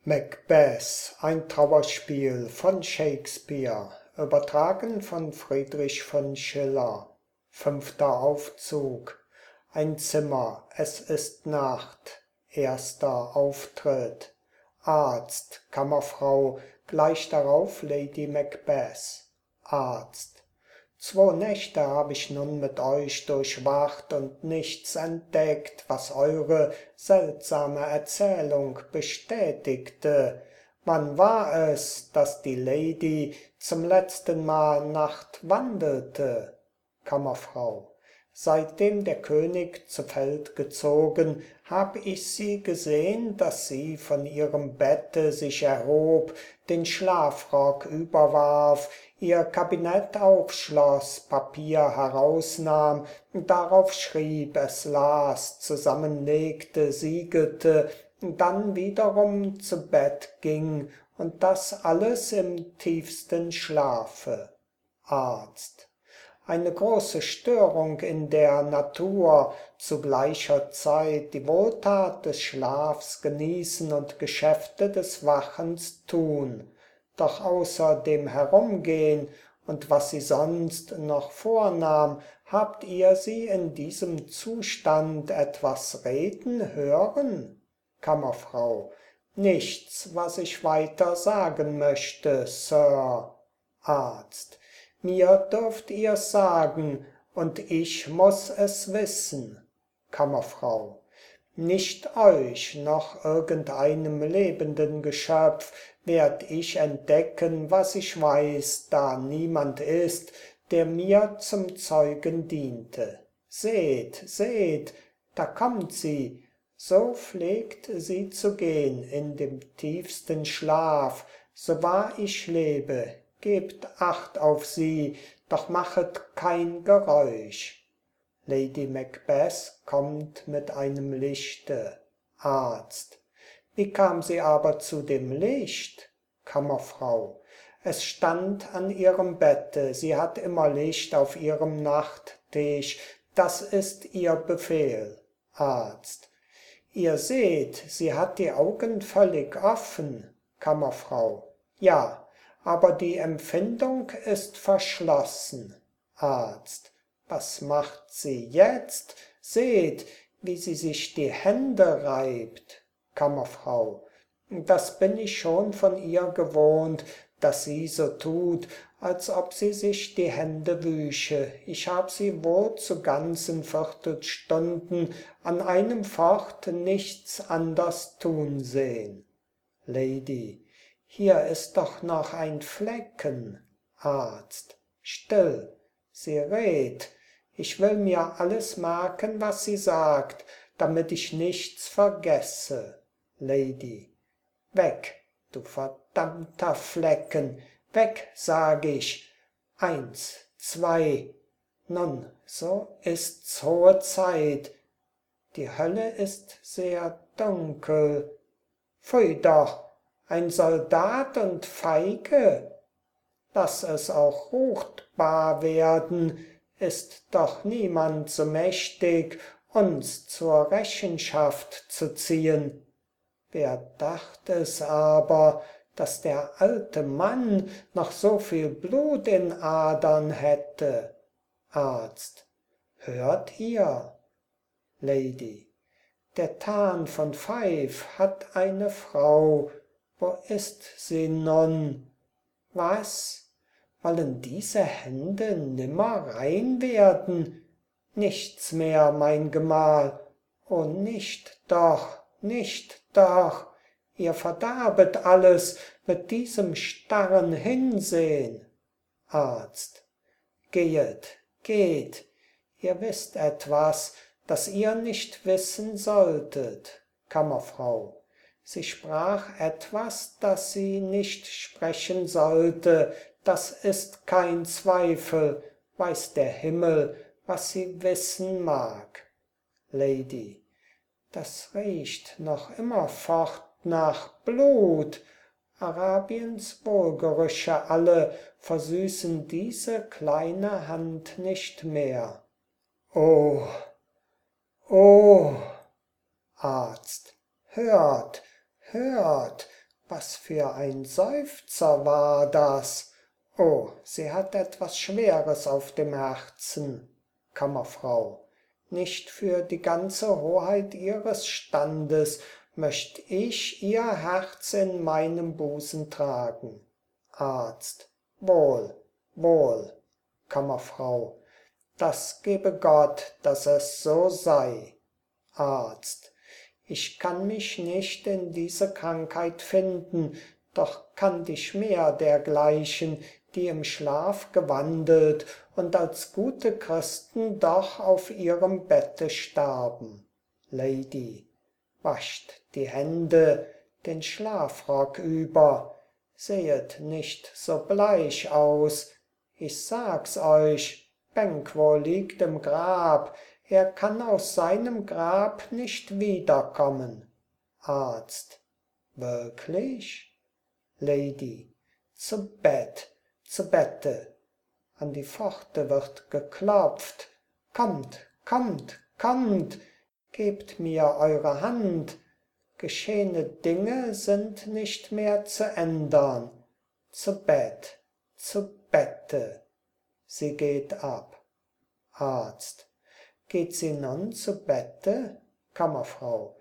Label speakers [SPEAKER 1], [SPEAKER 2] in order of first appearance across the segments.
[SPEAKER 1] Macbeth, ein Trauerspiel von Shakespeare, übertragen von Friedrich von Schiller. Fünfter Aufzug. Ein Zimmer, es ist Nacht. Erster Auftritt. Arzt, Kammerfrau, gleich darauf Lady Macbeth. Arzt. 2 Nächte hab ich nun mit euch durchwacht und nichts entdeckt, was eure seltsame Erzählung bestätigte. Wann war es, dass die Lady zum letzten Mal nachtwandelte? Kammerfrau. Seitdem der König zu Feld gezogen, hab ich sie gesehn, dass sie von ihrem Bette sich erhob, den Schlafrock überwarf, ihr Kabinett aufschloss, Papier herausnahm, darauf schrieb, es las, zusammenlegte, siegelte, dann wiederum zu Bett ging, und das alles im tiefsten Schlafe. Arzt. Eine große Störung in der Natur, zu gleicher Zeit die Wohltat des Schlafs genießen und Geschäfte des Wachens tun. Doch außer dem Herumgehen und was sie sonst noch vornahm, habt ihr sie in diesem Zustand etwas reden hören? Kammerfrau. Nichts, was ich weiter sagen möchte, Sir. Arzt. Mir dürft ihr's sagen, und ich muß es wissen. Kammerfrau. Nicht euch noch irgendeinem lebenden Geschöpf werd ich entdecken, was ich weiß, da niemand ist, der mir zum Zeugen diente. Seht, seht, da kommt sie, so pflegt sie zu gehn in dem tiefsten Schlaf, so wahr ich lebe. Gebt Acht auf sie, doch machet kein Geräusch. Lady Macbeth kommt mit einem Lichte. Arzt. Wie kam sie aber zu dem Licht? Kammerfrau. Es stand an ihrem Bette, sie hat immer Licht auf ihrem Nachttisch, das ist ihr Befehl. Arzt. Ihr seht, sie hat die Augen völlig offen. Kammerfrau. Ja, aber die Empfindung ist verschlossen. Arzt. Was macht sie jetzt? Seht, wie sie sich die Hände reibt. Kammerfrau. Das bin ich schon von ihr gewohnt, dass sie so tut, als ob sie sich die Hände wüsche. Ich hab sie wohl zu ganzen Viertelstunden an einem Fort nichts anders tun sehn. Lady. Hier ist doch noch ein Flecken. Arzt. Still, sie redt. Ich will mir alles merken, was sie sagt, damit ich nichts vergesse. Lady. Weg, du verdammter Flecken, weg, sag ich. 1, 2. Nun, so ist's hohe Zeit. Die Hölle ist sehr dunkel. Pfui doch, ein Soldat und feige. Lass es auch ruchtbar werden, ist doch niemand so mächtig, uns zur Rechenschaft zu ziehen. Wer dacht es aber, dass der alte Mann noch so viel Blut in Adern hätte? Arzt. Hört ihr? Lady. Der Tarn von Fife hat eine Frau. Wo ist sie nun? Was? Wollen diese Hände nimmer rein werden? Nichts mehr, mein Gemahl. Oh, nicht doch, nicht doch. Ihr verderbet alles mit diesem starren Hinsehn. Arzt. Gehet, geht. Ihr wisst etwas, das ihr nicht wissen solltet. Kammerfrau. Sie sprach etwas, das sie nicht sprechen sollte, das ist kein Zweifel, weiß der Himmel, was sie wissen mag. Lady. Das riecht noch immerfort nach Blut. Arabiens Wohlgerüche alle versüßen diese kleine Hand nicht mehr. Oh, oh! Arzt. Hört, hört, Was für ein Seufzer war das? Oh, sie hat etwas Schweres auf dem Herzen. Kammerfrau. Nicht für die ganze Hoheit ihres Standes möcht ich ihr Herz in meinem Busen tragen. Arzt. Wohl, wohl. Kammerfrau. Das gebe Gott, dass es so sei. Arzt. Ich kann mich nicht in diese Krankheit finden, doch kannt ich mehr dergleichen, die im Schlaf gewandelt und als gute Christen doch auf ihrem Bette starben. Lady. Wascht die Hände, den Schlafrock über, sehet nicht so bleich aus, ich sag's euch, Banquo liegt im Grab, er kann aus seinem Grab nicht wiederkommen. Arzt. Wirklich? Lady. Zu Bette. An die Pforte wird geklopft. Kommt, kommt, kommt, gebt mir eure Hand. Geschehene Dinge sind nicht mehr zu ändern. Zu Bette. Sie geht ab. Arzt. Geht sie nun zu Bette? Kammerfrau.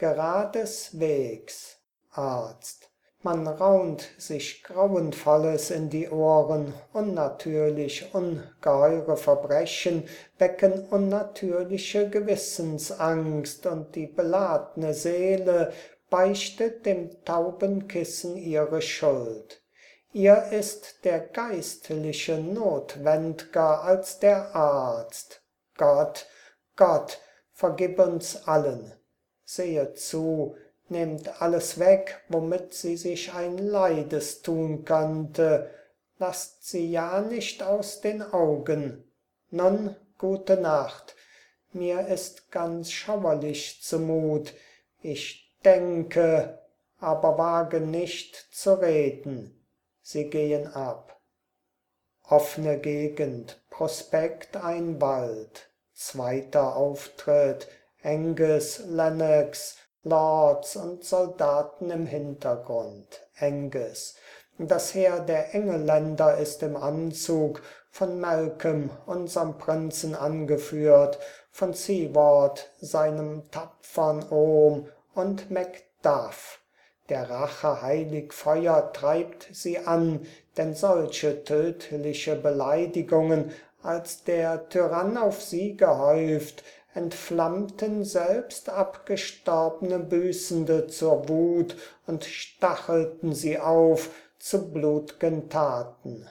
[SPEAKER 1] Geradeswegs. Arzt. Man raunt sich Grauenvolles in die Ohren, unnatürlich, ungeheure Verbrechen wecken unnatürliche Gewissensangst, und die beladne Seele beichtet dem tauben Kissen ihre Schuld. Ihr ist der Geistliche notwendger als der Arzt. Gott, Gott, vergib uns allen. Sehet zu, nehmt alles weg, womit sie sich ein Leides tun könnte. Lasst sie ja nicht aus den Augen. Nun, gute Nacht. Mir ist ganz schauerlich zumut. Ich denke, aber wage nicht zu reden. Sie gehen ab. Offene Gegend, Prospekt ein Wald. Zweiter Auftritt, Angus, Lennox, Lords und Soldaten im Hintergrund. Angus. Das Heer der Engelländer ist im Anzug, von Malcolm, unserm Prinzen, angeführt, von Seward, seinem tapfern Ohm, und Macduff. Der Rache heilig Feuer treibt sie an, denn solche tödliche Beleidigungen, als der Tyrann auf sie gehäuft, entflammten selbst abgestorbene Büßende zur Wut und stachelten sie auf zu blut'gen Taten.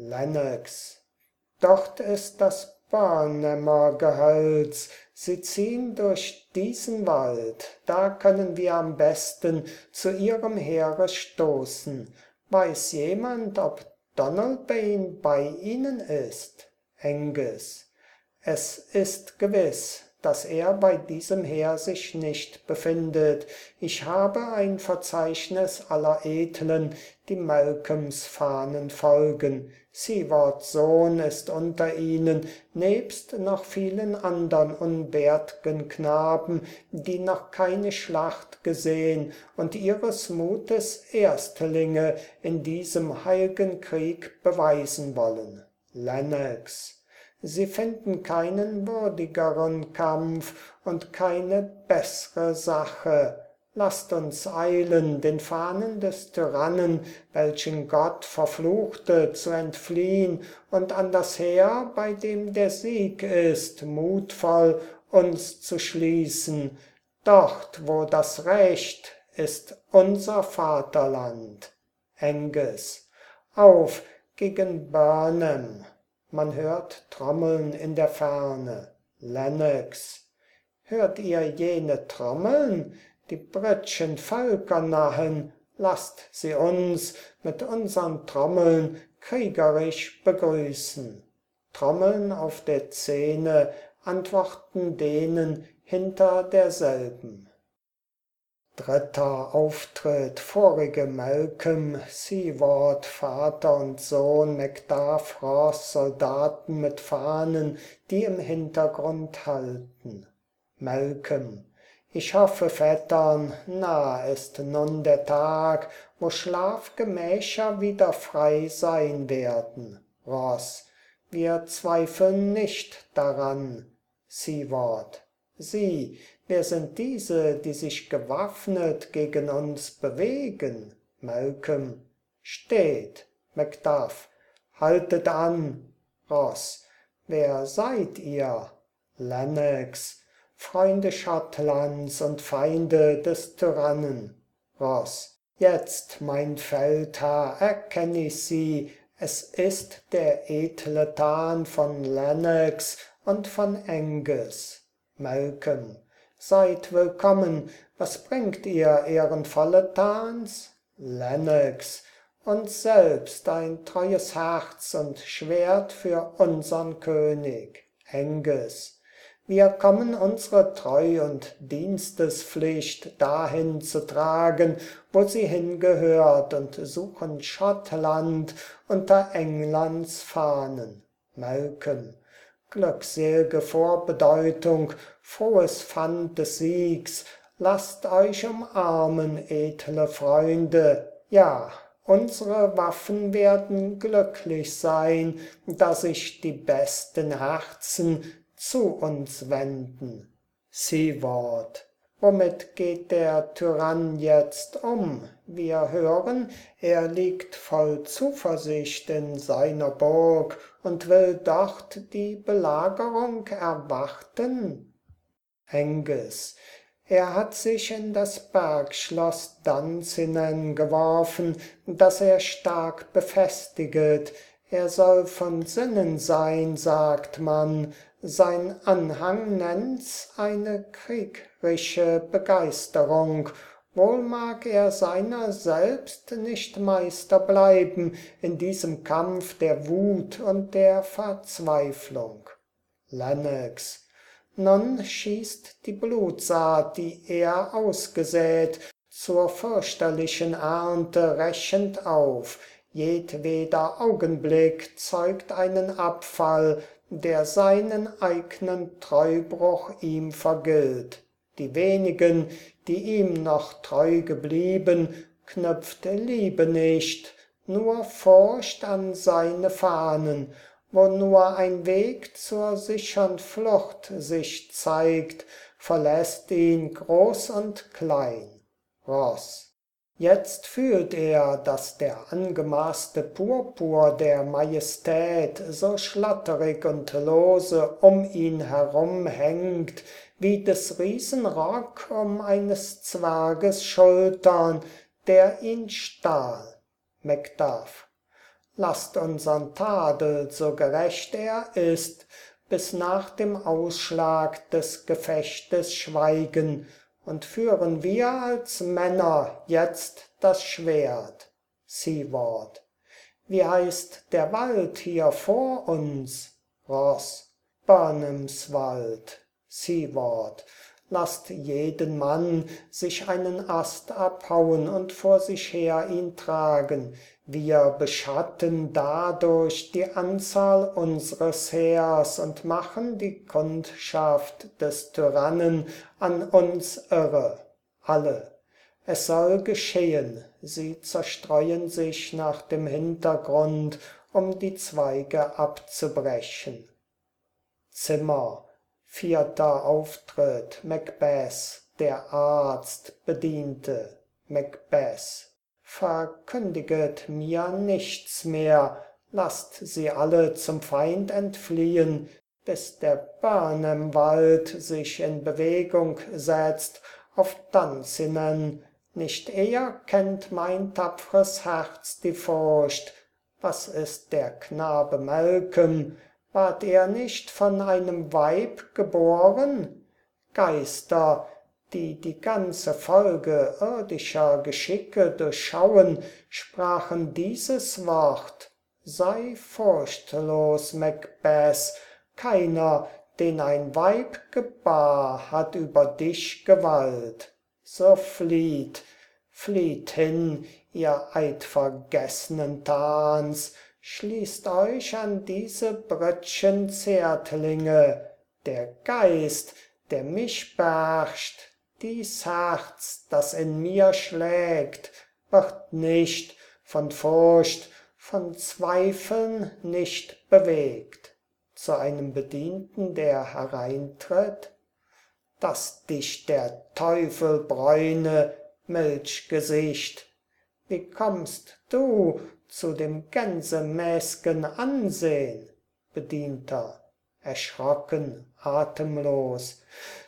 [SPEAKER 1] Lennox. Dort ist das Burnhamer Gehölz, sie ziehn durch diesen Wald, da können wir am besten zu ihrem Heere stoßen. Weiß jemand, ob Donalbain bei ihnen ist? Angus. Es ist gewiss, dass er bei diesem Heer sich nicht befindet. Ich habe ein Verzeichnis aller Edlen, die Malcolms Fahnen folgen. Sewards Sohn ist unter ihnen, nebst noch vielen andern unbärt'gen Knaben, die noch keine Schlacht gesehn und ihres Mutes Erstlinge in diesem heil'gen Krieg beweisen wollen. Lennox. Sie finden keinen würdigeren Kampf und keine bessere Sache. Lasst uns eilen, den Fahnen des Tyrannen, welchen Gott verfluchte, zu entfliehen und an das Heer, bei dem der Sieg ist, mutvoll uns zu schließen. Dort, wo das Recht ist, unser Vaterland. Angus. Auf gegen Burnham. Man hört Trommeln in der Ferne. Lennox. Hört ihr jene Trommeln? Die britischen Völker nahen. Lasst sie uns mit unsern Trommeln kriegerisch begrüßen. Trommeln auf der Szene antworten denen hinter derselben. Dritter Auftritt, vorige Malcolm, Seward, Vater und Sohn, Macduff, Ross, Soldaten mit Fahnen, die im Hintergrund halten. Malcolm. Ich hoffe, Vettern, nah ist nun der Tag, wo Schlafgemächer wieder frei sein werden. Ross, wir zweifeln nicht daran. Seward, Sie, wer sind diese, die sich gewaffnet gegen uns bewegen? Malcolm, steht. Macduff, haltet an. Ross, wer seid ihr? Lennox, Freunde Schottlands und Feinde des Tyrannen. Ross, jetzt, mein Feldherr, erkenn ich sie, es ist der edle Tan von Lennox und von Angus. Malcolm, seid willkommen, was bringt ihr, ehrenvolle Tans? Lennox, uns selbst ein treues Herz und Schwert für unsern König. Angus, wir kommen unsere Treu und Dienstespflicht dahin zu tragen, wo sie hingehört, und suchen Schottland unter Englands Fahnen. Malcolm, glücksel'ge Vorbedeutung, frohes Pfand des Siegs, lasst euch umarmen, edle Freunde, ja, unsere Waffen werden glücklich sein, da sich die besten Herzen zu uns wenden. Seward, womit geht der Tyrann jetzt um? Wir hören, er liegt voll Zuversicht in seiner Burg und will dort die Belagerung erwarten. Angus, er hat sich in das Bergschloss Dunsinane geworfen, das er stark befestiget. Er soll von Sinnen sein, sagt man, sein Anhang nennt's eine kriegrische Begeisterung. Wohl mag er seiner selbst nicht Meister bleiben in diesem Kampf der Wut und der Verzweiflung. Lennox, nun schießt die Blutsaat, die er ausgesät, zur fürchterlichen Ernte rächend auf. Jedweder Augenblick zeugt einen Abfall, der seinen eignen Treubruch ihm vergilt. Die wenigen, die ihm noch treu geblieben, knüpft Liebe nicht, nur Furcht an seine Fahnen. Wo nur ein Weg zur sichern Flucht sich zeigt, verlässt ihn groß und klein. Ross, jetzt fühlt er, dass der angemaßte Purpur der Majestät so schlatterig und lose um ihn herum hängt, wie des Riesen Rock um eines Zwerges Schultern, der ihn stahl. Macduff, lasst unsern Tadel, so gerecht er ist, bis nach dem Ausschlag des Gefechtes schweigen, und führen wir als Männer jetzt das Schwert. Seward, wie heißt der Wald hier vor uns? Ross, Burnhams Wald. Seward, lasst jeden Mann sich einen Ast abhauen und vor sich her ihn tragen. Wir beschatten dadurch die Anzahl unseres Heers und machen die Kundschaft des Tyrannen an uns irre. Alle, es soll geschehen, sie zerstreuen sich nach dem Hintergrund, um die Zweige abzubrechen. Zimmer, vierter Auftritt, Macbeth, der Arzt, Bediente. Macbeth, verkündiget mir nichts mehr, lasst sie alle zum Feind entfliehen, bis der Burnham-Wald sich in Bewegung setzt auf Dunsinane. Nicht eher kennt mein tapfres Herz die Furcht. Was ist der Knabe Malcolm? Ward er nicht von einem Weib geboren? Geister, die die ganze Folge irdischer Geschicke durchschauen, sprachen dieses Wort: Sei furchtlos, Macbeth, keiner, den ein Weib gebar, hat über dich Gewalt. So flieht, flieht hin, ihr eidvergessenen Tans, schließt euch an diese britschen Zärtlinge. Der Geist, der mich beherrscht, dies Herz, das in mir schlägt, wird nicht von Furcht, von Zweifeln nicht bewegt. Zu einem Bedienten, der hereintritt: dass dich der Teufel bräune, Milchgesicht. Wie kommst du zu dem gänsemäßgen Ansehn? Bedienter, erschrocken, atemlos: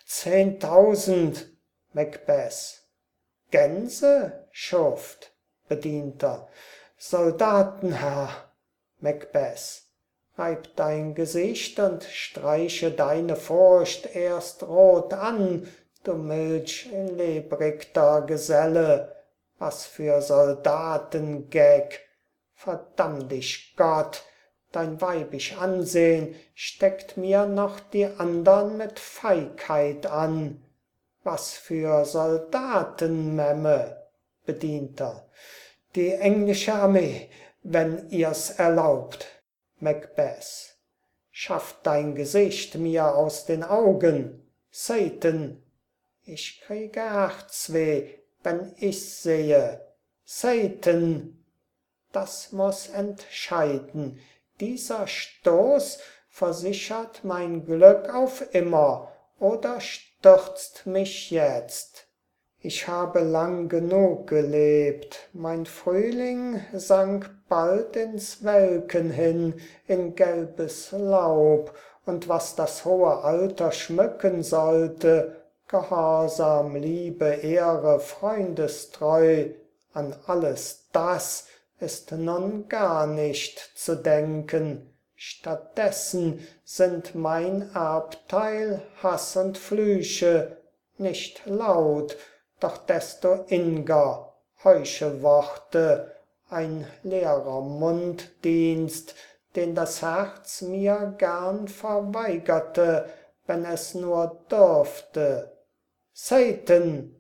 [SPEAKER 1] 10.000, Macbeth. Gänse, Schuft. Bedienter, Soldaten, Herr. Macbeth, reib dein Gesicht und streiche deine Furcht erst rot an, du milchlebrigter Geselle. Was für Soldatengeck! Verdamm dich Gott, dein weibisch Ansehn steckt mir noch die andern mit Feigheit an. Was für Soldatenmemme! Bedienter, die englische Armee, wenn ihr's erlaubt. Macbeth, schaff dein Gesicht mir aus den Augen. Satan, ich kriege Herzweh, wenn ich's sehe. Satan, das muß entscheiden. Dieser Stoß versichert mein Glück auf immer oder stürzt mich jetzt. Ich habe lang genug gelebt, mein Frühling sank bald ins Welken hin, in gelbes Laub, und was das hohe Alter schmücken sollte, Gehorsam, Liebe, Ehre, Freundestreu, an alles das ist nun gar nicht zu denken. Stattdessen sind mein Erbteil Hass und Flüche, nicht laut, doch desto inger, Heuchelworte, ein leerer Munddienst, den das Herz mir gern verweigerte, wenn es nur dürfte. Satan!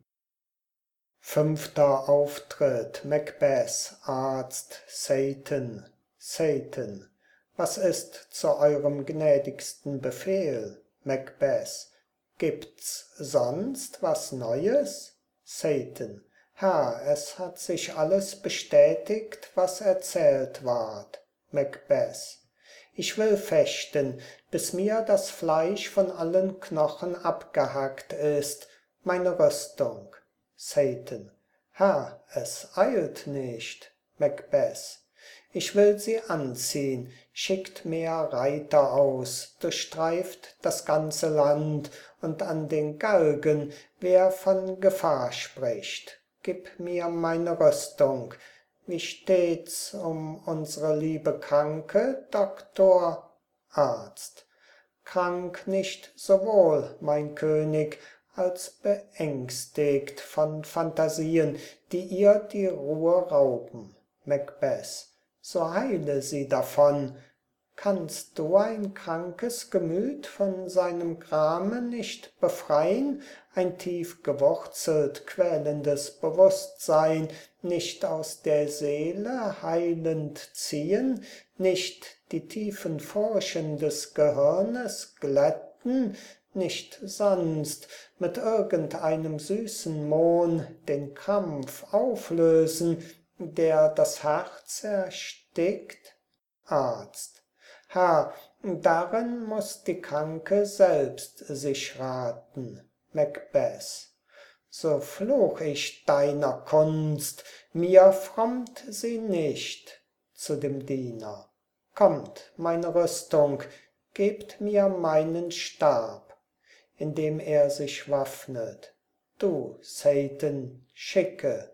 [SPEAKER 1] 5. Auftritt. Macbeth, Arzt, Satan. Satan, was ist zu eurem gnädigsten Befehl? Macbeth, gibt's sonst was Neues? Satan, Herr, es hat sich alles bestätigt, was erzählt ward. Macbeth, ich will fechten, bis mir das Fleisch von allen Knochen abgehackt ist, meine Rüstung. Satan, Herr, es eilt nicht. Macbeth, ich will sie anziehen, schickt mehr Reiter aus, durchstreift das ganze Land, und an den Galgen, wer von Gefahr spricht. Gib mir meine Rüstung. Wie steht's um unsere liebe Kranke, Doktor? Arzt, krank nicht sowohl, mein König, als beängstigt von Phantasien, die ihr die Ruhe rauben. Macbeth, so heile sie davon. Kannst du ein krankes Gemüt von seinem Grame nicht befreien, ein tief gewurzelt, quälendes Bewusstsein nicht aus der Seele heilend ziehen, nicht die tiefen Furchen des Gehirnes glätten, nicht sonst mit irgendeinem süßen Mohn den Krampf auflösen, der das Herz erstickt? Arzt, Herr, darin muß die Kranke selbst sich raten. Macbeth, so fluch ich deiner Kunst, mir frommt sie nicht. Zu dem Diener, kommt, meine Rüstung, gebt mir meinen Stab. Indem er sich waffnet, du, Satan, schicke.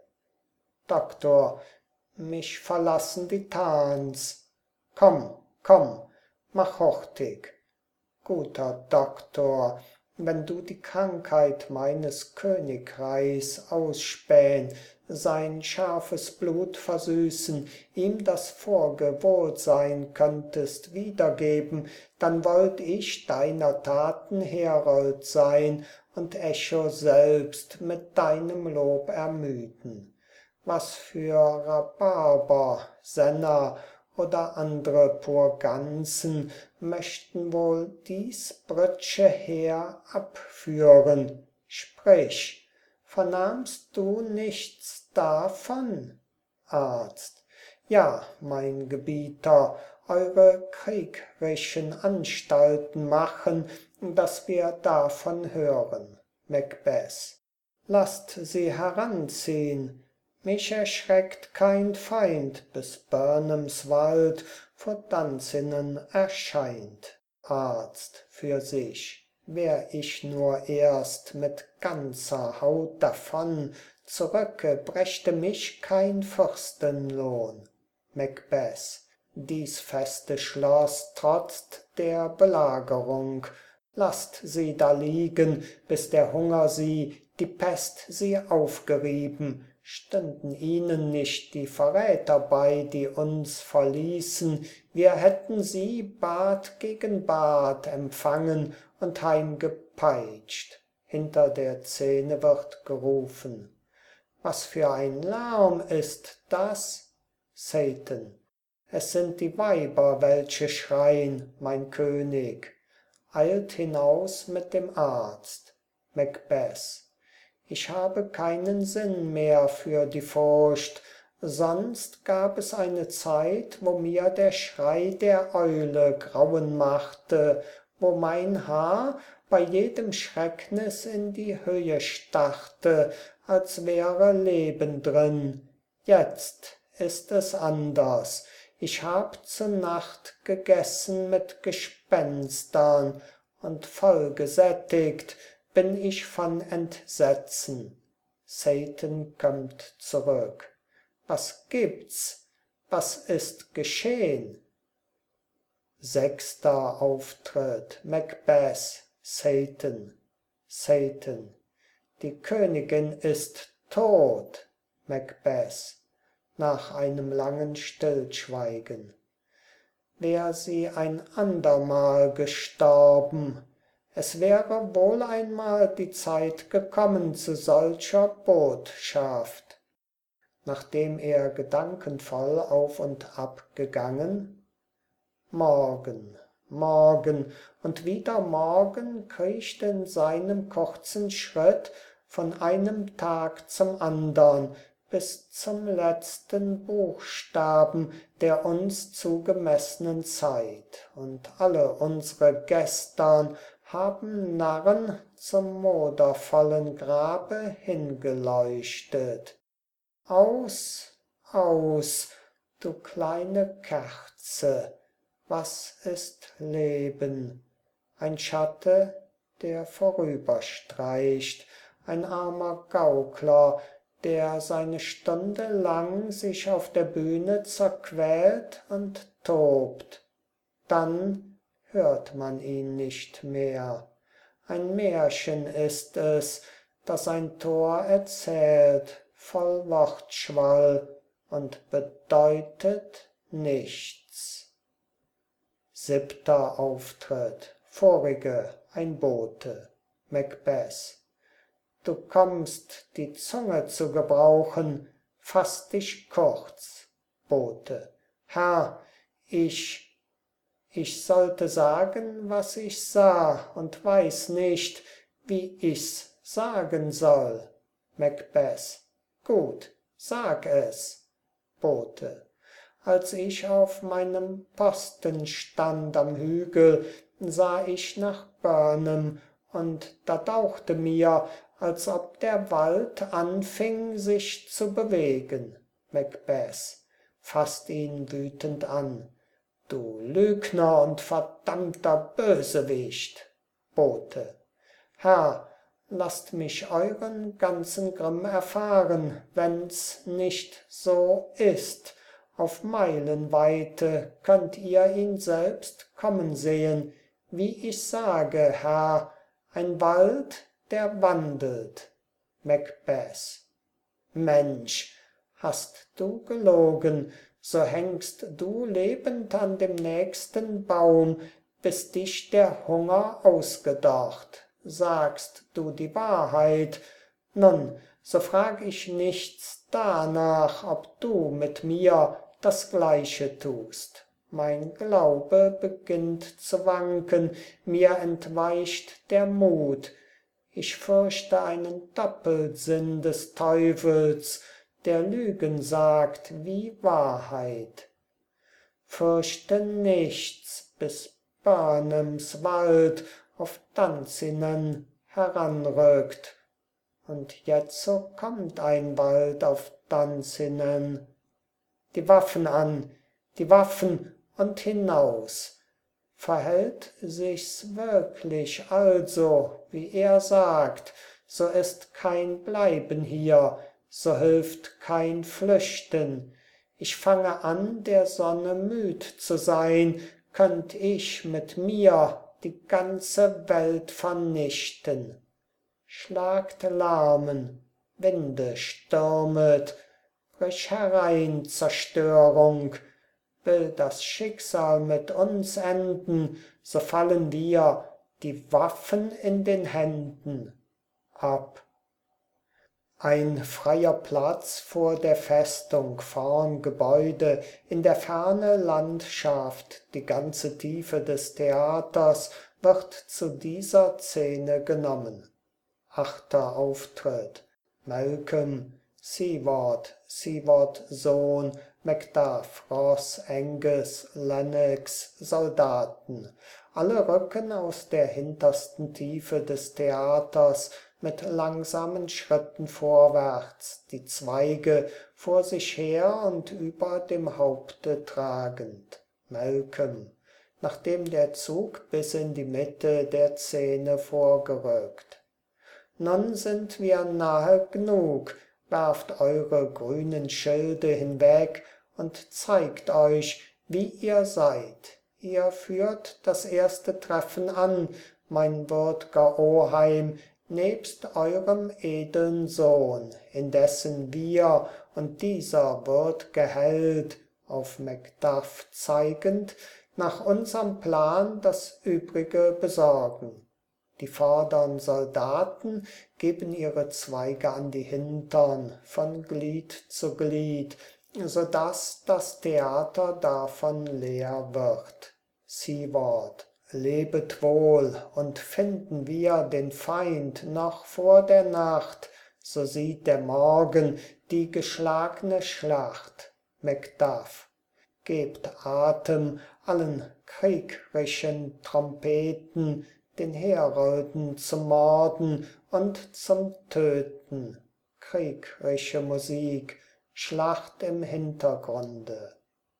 [SPEAKER 1] Doktor, mich verlassen die Tans. Komm, komm, mach hurtig. Guter Doktor, wenn du die Krankheit meines Königreichs ausspähen, sein scharfes Blut versüßen, ihm das Vorgewohlsein könntest wiedergeben, dann wollt ich deiner Taten Herold sein und Echo selbst mit deinem Lob ermüden. Was für Rhabarber, Senna oder andre Purganzen möchten wohl dies britsche Heer abführen? Sprich, Vernahmst du nichts davon? Arzt. Ja, mein Gebieter, eure kriegerischen Anstalten machen, dass wir davon hören. Macbeth. Lasst sie heranziehn. Mich erschreckt kein Feind, bis Burnhams Wald vor Dunsinane erscheint. Arzt für sich. Wär ich nur erst mit ganzer Haut davon, zurücke brächte mich kein Fürstenlohn. Macbeth. Dies feste Schloss trotzt der Belagerung. Lasst sie da liegen, bis der Hunger sie, die Pest sie aufgerieben. Stünden ihnen nicht die Verräter bei, die uns verließen, wir hätten sie Bart gegen Bart empfangen und heimgepeitscht. Hinter der Szene wird gerufen. Was für ein Lärm ist das? Satan. Es sind die Weiber, welche schreien, mein König. Eilt hinaus mit dem Arzt. Macbeth. Ich habe keinen Sinn mehr für die Furcht, sonst gab es eine Zeit, wo mir der Schrei der Eule Grauen machte, wo mein Haar bei jedem Schrecknis in die Höhe starrte, als wäre Leben drin. Jetzt ist es anders. Ich hab zu Nacht gegessen mit Gespenstern und vollgesättigt bin ich von Entsetzen. Satan kommt zurück. Was gibt's? Was ist geschehn? Sechster Auftritt. Macbeth, Satan. Satan. Die Königin ist tot. Macbeth. Nach einem langen Stillschweigen. Wär sie ein andermal gestorben, es wäre wohl einmal die Zeit gekommen zu solcher Botschaft. Nachdem er gedankenvoll auf und ab gegangen, morgen, morgen und wieder morgen kriecht in seinem kurzen Schritt von einem Tag zum andern, bis zum letzten Buchstaben der uns zugemessenen Zeit, und alle unsere Gestern haben Narren zum modervollen Grabe hingeleuchtet. Aus, aus, du kleine Kerze, was ist Leben? Ein Schatten, der vorüberstreicht, ein armer Gaukler, der seine Stunde lang sich auf der Bühne zerquält und tobt. Dann hört man ihn nicht mehr. Ein Märchen ist es, das ein Tor erzählt, voll Wortschwall und bedeutet nichts. Siebter Auftritt. Vorige, ein Bote. Macbeth. Du kommst, die Zunge zu gebrauchen, fass dich kurz. Bote. Herr, ich sollte sagen, was ich sah, und weiß nicht, wie ich's sagen soll. Macbeth. Gut, sag es. Bote. Als ich auf meinem Posten stand am Hügel, sah ich nach Burnham, und da dauchte mir, als ob der Wald anfing, sich zu bewegen. Macbeth fasst ihn wütend an. Du Lügner und verdammter Bösewicht! Bote. Herr, lasst mich euren ganzen Grimm erfahren, wenn's nicht so ist. Auf Meilenweite könnt ihr ihn selbst kommen sehen, wie ich sage, Herr, ein Wald, der wandelt. Macbeth. Mensch, hast du gelogen, so hängst du lebend an dem nächsten Baum, bis dich der Hunger ausgedorrt. Sagst du die Wahrheit, nun, so frag ich nichts danach, ob du mit mir das Gleiche tust. Mein Glaube beginnt zu wanken, mir entweicht der Mut. Ich fürchte einen Doppelsinn des Teufels, der Lügen sagt wie Wahrheit. Fürchte nichts, bis Börnems Wald auf Danzinen heranrückt. Und jetzo kommt ein Wald auf Danzinen. Die Waffen an, die Waffen und hinaus. Verhält sich's wirklich also, wie er sagt, so ist kein Bleiben hier, so hilft kein Flüchten. Ich fange an, der Sonne müd zu sein, könnt ich mit mir die ganze Welt vernichten. Schlagt Lärmen, Winde stürmet, brich herein, Zerstörung, will das Schicksal mit uns enden, so fallen wir, die Waffen in den Händen, ab. Ein freier Platz vor der Festung, vorn Gebäude, in der Ferne Landschaft, die ganze Tiefe des Theaters wird zu dieser Szene genommen. 8. Auftritt. Malcolm, Seward, Sewards Sohn, Macduff, Ross, Angus, Lennox, Soldaten. Alle rücken aus der hintersten Tiefe des Theaters mit langsamen Schritten vorwärts, die Zweige vor sich her und über dem Haupte tragend. Malcolm, nachdem der Zug bis in die Mitte der Szene vorgerückt. Nun sind wir nahe gnug, werft eure grünen Schilde hinweg und zeigt euch, wie ihr seid. Ihr führt das erste Treffen an, mein würd'ger Oheim, nebst eurem edeln Sohn, indessen wir und dieser würd'ge Held, auf Macduff zeigend, nach unserm Plan das Übrige besorgen. Die vordern Soldaten geben ihre Zweige an die hintern, von Glied zu Glied, so daß das Theater davon leer wird. Seward, lebet wohl, und finden wir den Feind noch vor der Nacht, so sieht der Morgen die geschlagne Schlacht. Macduff, gebt Atem allen kriegrischen Trompeten, den Herolden zum Morden und zum Töten. Kriegrische Musik, Schlacht im Hintergrunde.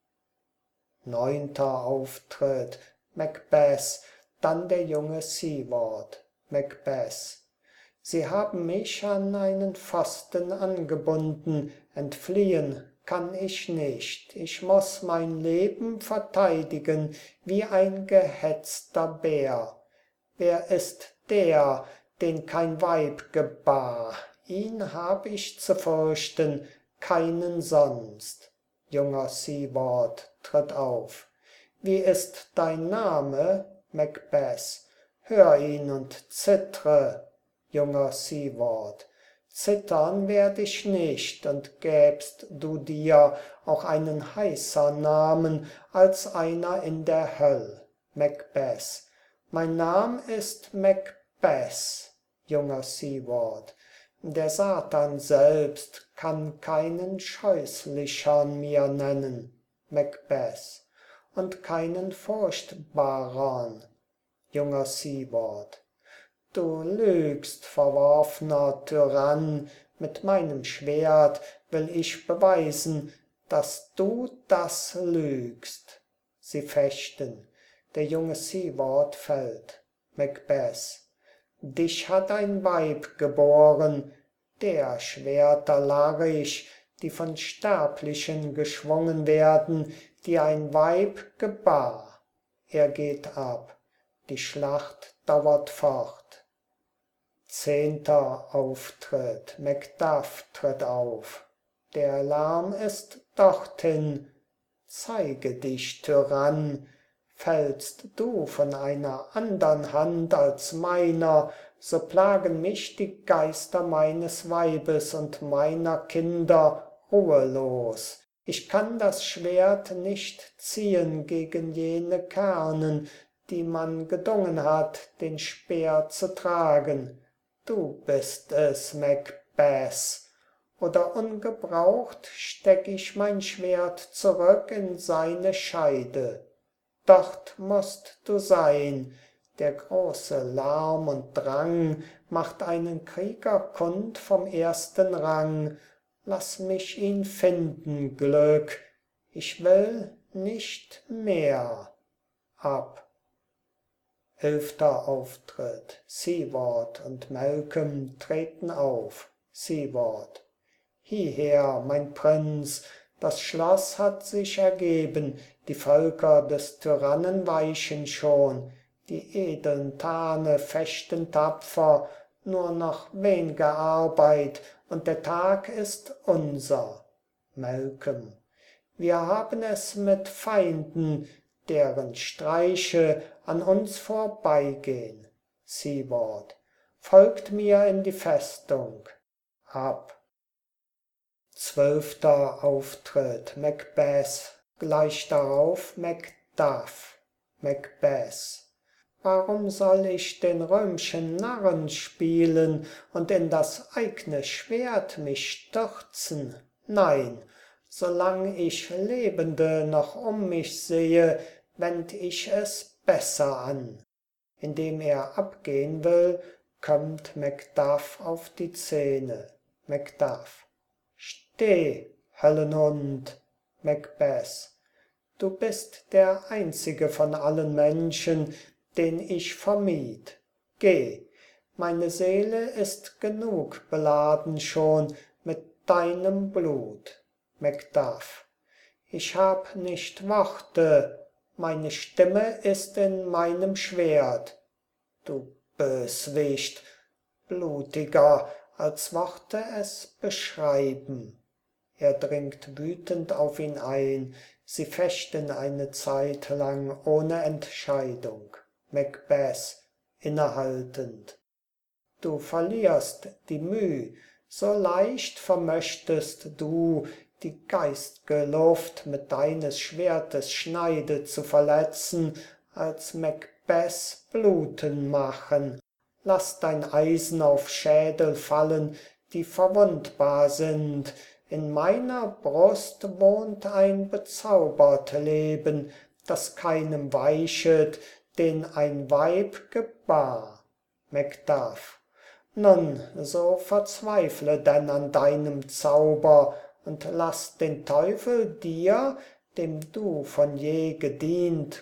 [SPEAKER 1] 9. Auftritt. Macbeth, dann der junge Seward. Macbeth. Sie haben mich an einen Pfosten angebunden, entfliehen kann ich nicht. Ich muß mein Leben verteidigen, wie ein gehetzter Bär. Wer ist der, den kein Weib gebar? Ihn hab ich zu fürchten, keinen sonst. Junger Seward tritt auf. Wie ist dein Name? Macbeth. Hör ihn und zittre. Junger Seward. Zittern werd ich nicht, und gäbst du dir auch einen heißer Namen als einer in der Höll. Macbeth. Mein Name ist Macbeth, junger Seward. Der Satan selbst kann keinen scheußlichern mir nennen, Macbeth, und keinen furchtbarern, junger Seward. Du lügst, verworfener Tyrann, mit meinem Schwert will ich beweisen, dass du das lügst. Sie fechten. Der junge Seward fällt. Macbeth. Dich hat ein Weib geboren, der Schwerter larrig, die von Sterblichen geschwungen werden, die ein Weib gebar. Er geht ab. Die Schlacht dauert fort. 10. Auftritt. Macduff tritt auf. Der Lärm ist dorthin. Zeige dich, Tyrann. Fällst du von einer andern Hand als meiner, so plagen mich die Geister meines Weibes und meiner Kinder ruhelos. Ich kann das Schwert nicht ziehen gegen jene Kernen, die man gedungen hat, den Speer zu tragen. du bist es, Macbeth. Oder ungebraucht steck ich mein Schwert zurück in seine Scheide. Dort mußt du sein, der große Lärm und Drang macht einen Krieger kund vom ersten Rang. Lass mich ihn finden, Glück, ich will nicht mehr. Ab. 11. Auftritt. Siward und Malcolm treten auf. Siward: Hieher, mein Prinz, das Schloss hat sich ergeben, die Völker des Tyrannen weichen schon, die edeln Tane fechten tapfer, nur noch wen'ge Arbeit, und der Tag ist unser. Malcolm: Wir haben es mit Feinden, deren Streiche an uns vorbeigehn. Siward: Folgt mir in die Festung. Ab. 12. Auftritt. Macbeth, gleich darauf Macduff. Macbeth: Warum soll ich den röm'schen Narren spielen und in das eigne Schwert mich stürzen? Nein, solang ich Lebende noch um mich sehe, wend ich es besser an. Indem er abgehen will, kömmt Macduff auf die Zähne. Macduff: Steh, Höllenhund! Macbeth: Du bist der einzige von allen Menschen, den ich vermied. Geh, meine Seele ist genug beladen schon mit deinem Blut. Macduff: Ich hab nicht Worte, meine Stimme ist in meinem Schwert. Du Böswicht, blutiger, als Worte es beschreiben. Er dringt wütend auf ihn ein, sie fechten eine Zeit lang ohne Entscheidung. Macbeth innehaltend: Du verlierst die Müh, so leicht vermöchtest du, die geist'ge Luft mit deines Schwertes Schneide zu verletzen, als Macbeth bluten machen. Lass dein Eisen auf Schädel fallen, die verwundbar sind. In meiner Brust wohnt ein bezaubert Leben, das keinem weichet, den ein Weib gebar. Macduff: Nun, so verzweifle denn an deinem Zauber und lass den Teufel dir, dem du von je gedient,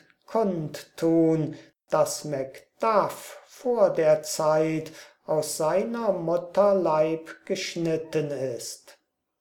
[SPEAKER 1] kundtun, dass Macduff vor der Zeit aus seiner Mutter Leib geschnitten ist.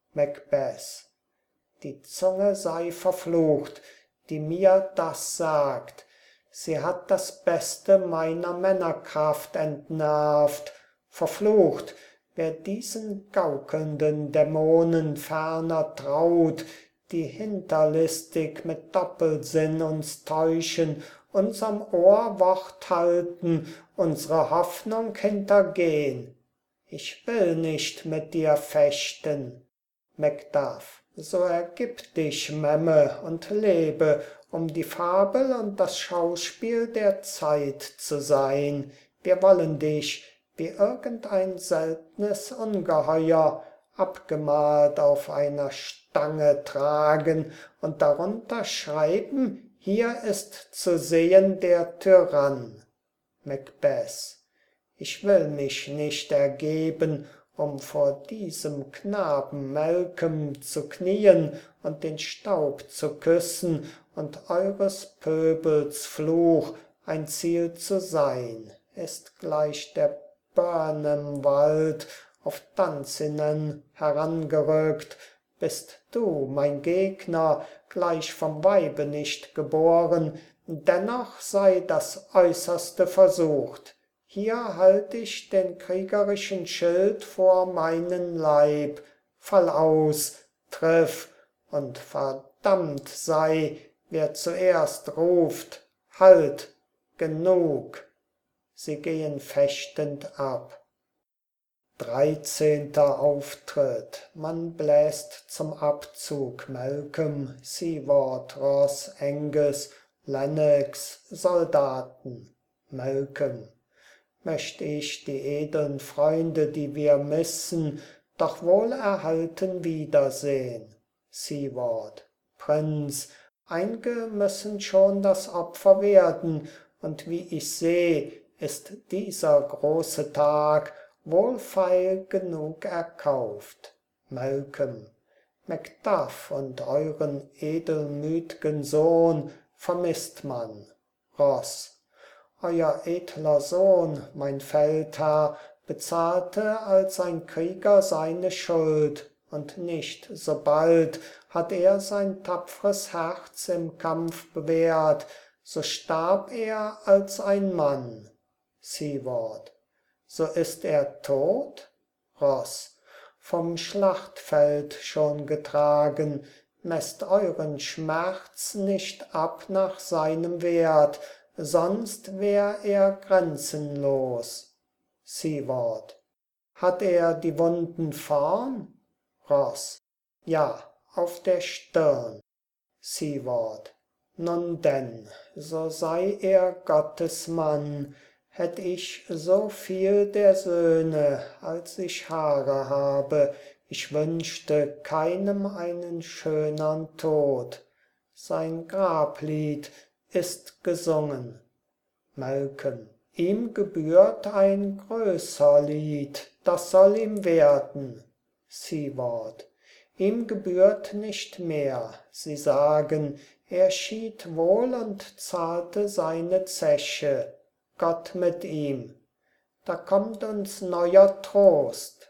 [SPEAKER 1] Macbeth: Die Zunge sei verflucht, die mir das sagt. Sie hat das Beste meiner Männerkraft entnervt. Verflucht, wer diesen gaukelnden Dämonen ferner traut, die hinterlistig mit Doppelsinn uns täuschen, unserm Ohr Wort halten, unsere Hoffnung hintergehn. Ich will nicht mit dir fechten. Macduff: So ergib dich, Memme, und lebe, um die Fabel und das Schauspiel der Zeit zu sein. Wir wollen dich, wie irgendein seltnes Ungeheuer, abgemalt auf einer Stange tragen und darunter schreiben: Hier ist zu sehen der Tyrann. Macbeth: Ich will mich nicht ergeben, um vor diesem Knaben Malcolm zu knien und den Staub zu küssen und eures Pöbels Fluch ein Ziel zu sein. Ist gleich der Burnham-Wald auf Dunsinane herangerückt, bist du, mein Gegner, gleich vom Weibe nicht geboren, dennoch sei das Äußerste versucht. Hier halt ich den kriegerischen Schild vor meinen Leib. Fall aus, triff, und verdammt sei, wer zuerst ruft: Halt, genug! Sie gehen fechtend ab. 13. Auftritt. Man bläst zum Abzug. Malcolm, Siward, Ross, Angus, Lennox, Soldaten. Malcolm: möcht ich die edeln Freunde, die wir missen, doch wohlerhalten wiedersehn. Sea-Ward: Prinz, ein'ge müssen schon das Opfer werden, und wie ich seh, ist dieser große Tag wohlfeil genug erkauft. Malcolm: Macduff und euren edelmüt'gen Sohn vermisst man. Ross: Euer edler Sohn, mein Feldherr, bezahlte als ein Krieger seine Schuld, und nicht sobald hat er sein tapfres Herz im Kampf bewährt, so starb er als ein Mann. Sea-Ward: So ist er tot? Ross: Vom Schlachtfeld schon getragen, messt euren Schmerz nicht ab nach seinem Wert, sonst wär er grenzenlos. Sea-Ward: Hat er die Wunden vorn? Ross: Ja, auf der Stirn. Sea-Ward: Nun denn, so sei er Gottes Mann, hätt ich so viel der Söhne, als ich Haare habe, ich wünschte keinem einen schönern Tod. Sein Grablied ist gesungen. Malcolm: Ihm gebührt ein größer Lied, das soll ihm werden. Sea-Ward: Ihm gebührt nicht mehr, sie sagen, er schied wohl und zahlte seine Zeche. Gott mit ihm. Da kommt uns neuer Trost.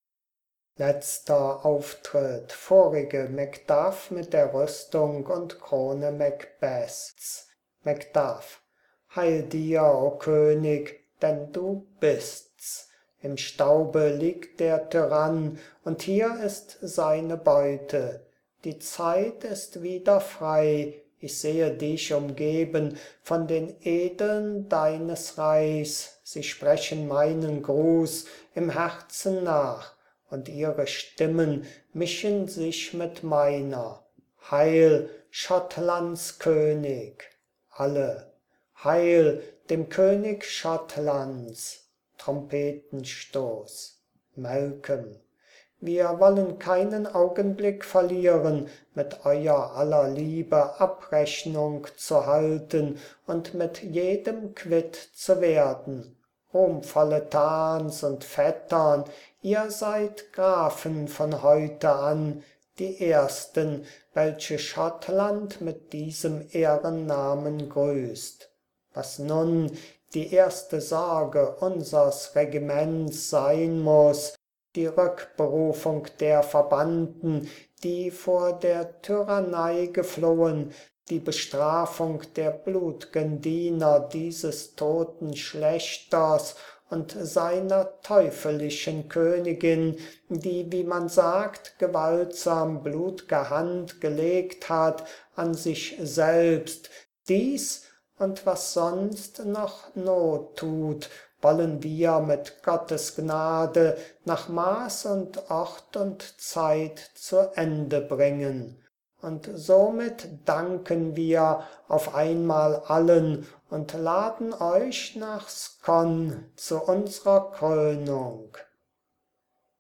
[SPEAKER 1] Letzter Auftritt: vorige Macduff mit der Rüstung und Krone Macbeths. Macduff: Heil dir, o König, denn du bist's. Im Staube liegt der Tyrann, und hier ist seine Beute. Die Zeit ist wieder frei, ich sehe dich umgeben von den Edeln deines Reichs, sie sprechen meinen Gruß im Herzen nach, und ihre Stimmen mischen sich mit meiner. Heil, Schottlands König! Alle: Heil dem König Schottlands! Trompetenstoß. Malcolm: Wir wollen keinen Augenblick verlieren, mit euer aller Liebe Abrechnung zu halten und mit jedem quitt zu werden. Ruhmvolle Tans und Vettern, ihr seid Grafen von heute an, die ersten, welche Schottland mit diesem Ehrennamen grüßt. Was nun die erste Sorge unsers Regiments sein muß, die Rückberufung der Verbannten, die vor der Tyrannei geflohen, die Bestrafung der blut'gen Diener dieses toten Schlächters und seiner teuflischen Königin, die, wie man sagt, gewaltsam blut'ge Hand gelegt hat an sich selbst, dies und was sonst noch Not tut, wollen wir mit Gottes Gnade nach Maß und Ort und Zeit zu Ende bringen. Und somit danken wir auf einmal allen und laden euch nach Skon zu unserer Krönung.